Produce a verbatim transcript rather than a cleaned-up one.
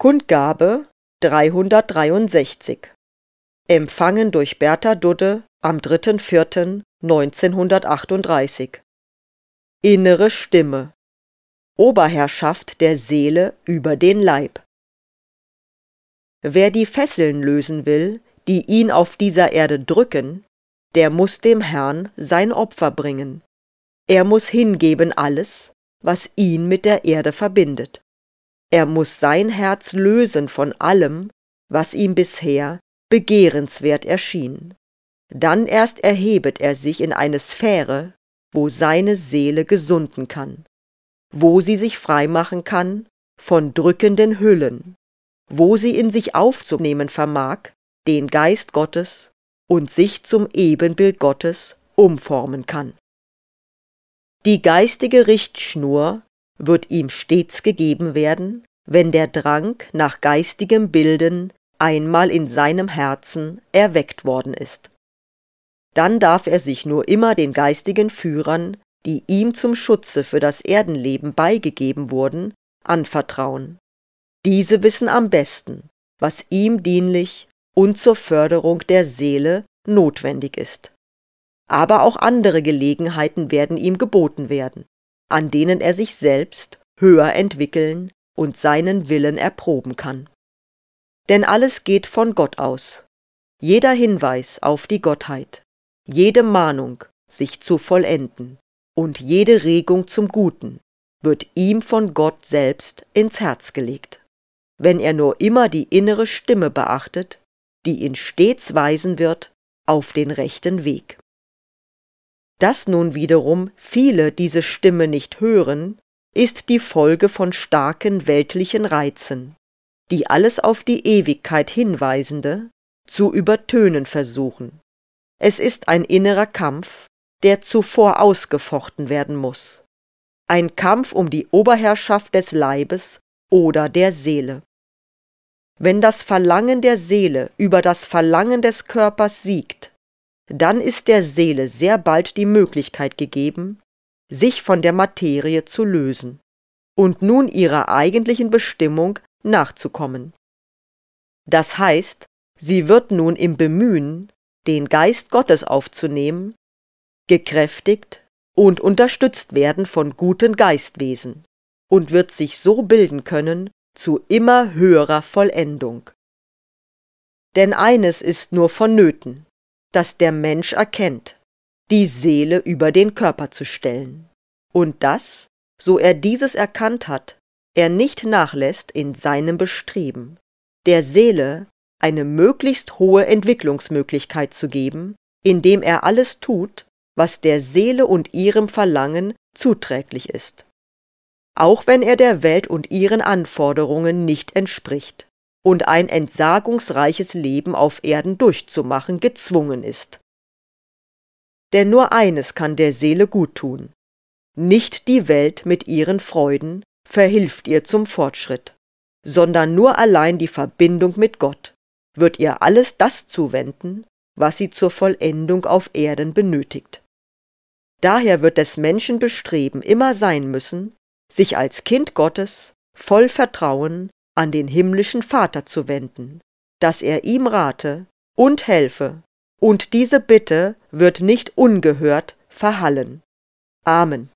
Kundgabe dreihundertdreiundsechzig. Empfangen durch Bertha Dudde am dritter vierter neunzehnhundertachtunddreißig. Innere Stimme. Oberherrschaft der Seele über den Leib. Wer die Fesseln lösen will, die ihn auf dieser Erde drücken, der muß dem Herrn sein Opfer bringen. Er muß hingeben alles, was ihn mit der Erde verbindet. Er muß sein Herz lösen von allem, was ihm bisher begehrenswert erschien. Dann erst erhebet er sich in eine Sphäre, wo seine Seele gesunden kann, wo sie sich freimachen kann von drückenden Hüllen, wo sie in sich aufzunehmen vermag, den Geist Gottes, und sich zum Ebenbild Gottes umformen kann. Die geistige Richtschnur wird ihm stets gegeben werden, wenn der Drang nach geistigem Bilden einmal in seinem Herzen erweckt worden ist. Dann darf er sich nur immer den geistigen Führern, die ihm zum Schutze für das Erdenleben beigegeben wurden, anvertrauen. Diese wissen am besten, was ihm dienlich und zur Förderung der Seele notwendig ist. Aber auch andere Gelegenheiten werden ihm geboten werden, an denen er sich selbst höher entwickeln und seinen Willen erproben kann. Denn alles geht von Gott aus. Jeder Hinweis auf die Gottheit, jede Mahnung, sich zu vollenden, und jede Regung zum Guten wird ihm von Gott selbst ins Herz gelegt, wenn er nur immer die innere Stimme beachtet, die ihn stets weisen wird auf den rechten Weg. Dass nun wiederum viele diese Stimme nicht hören, ist die Folge von starken weltlichen Reizen, die alles auf die Ewigkeit hinweisende zu übertönen versuchen. Es ist ein innerer Kampf, der zuvor ausgefochten werden muss. Ein Kampf um die Oberherrschaft des Leibes oder der Seele. Wenn das Verlangen der Seele über das Verlangen des Körpers siegt, dann ist der Seele sehr bald die Möglichkeit gegeben, sich von der Materie zu lösen und nun ihrer eigentlichen Bestimmung nachzukommen. Das heißt, sie wird nun im Bemühen, den Geist Gottes aufzunehmen, gekräftigt und unterstützt werden von guten Geistwesen und wird sich so bilden können zu immer höherer Vollendung. Denn eines ist nur vonnöten, dass der Mensch erkennt, die Seele über den Körper zu stellen, und dass, so er dieses erkannt hat, er nicht nachlässt in seinem Bestreben, der Seele eine möglichst hohe Entwicklungsmöglichkeit zu geben, indem er alles tut, was der Seele und ihrem Verlangen zuträglich ist, auch wenn er der Welt und ihren Anforderungen nicht entspricht und ein entsagungsreiches Leben auf Erden durchzumachen gezwungen ist. Denn nur eines kann der Seele guttun: Nicht die Welt mit ihren Freuden verhilft ihr zum Fortschritt, sondern nur allein die Verbindung mit Gott wird ihr alles das zuwenden, was sie zur Vollendung auf Erden benötigt. Daher wird des Menschen Bestreben immer sein müssen, sich als Kind Gottes voll Vertrauen an den himmlischen Vater zu wenden, dass er ihm rate und helfe, und diese Bitte wird nicht ungehört verhallen. Amen.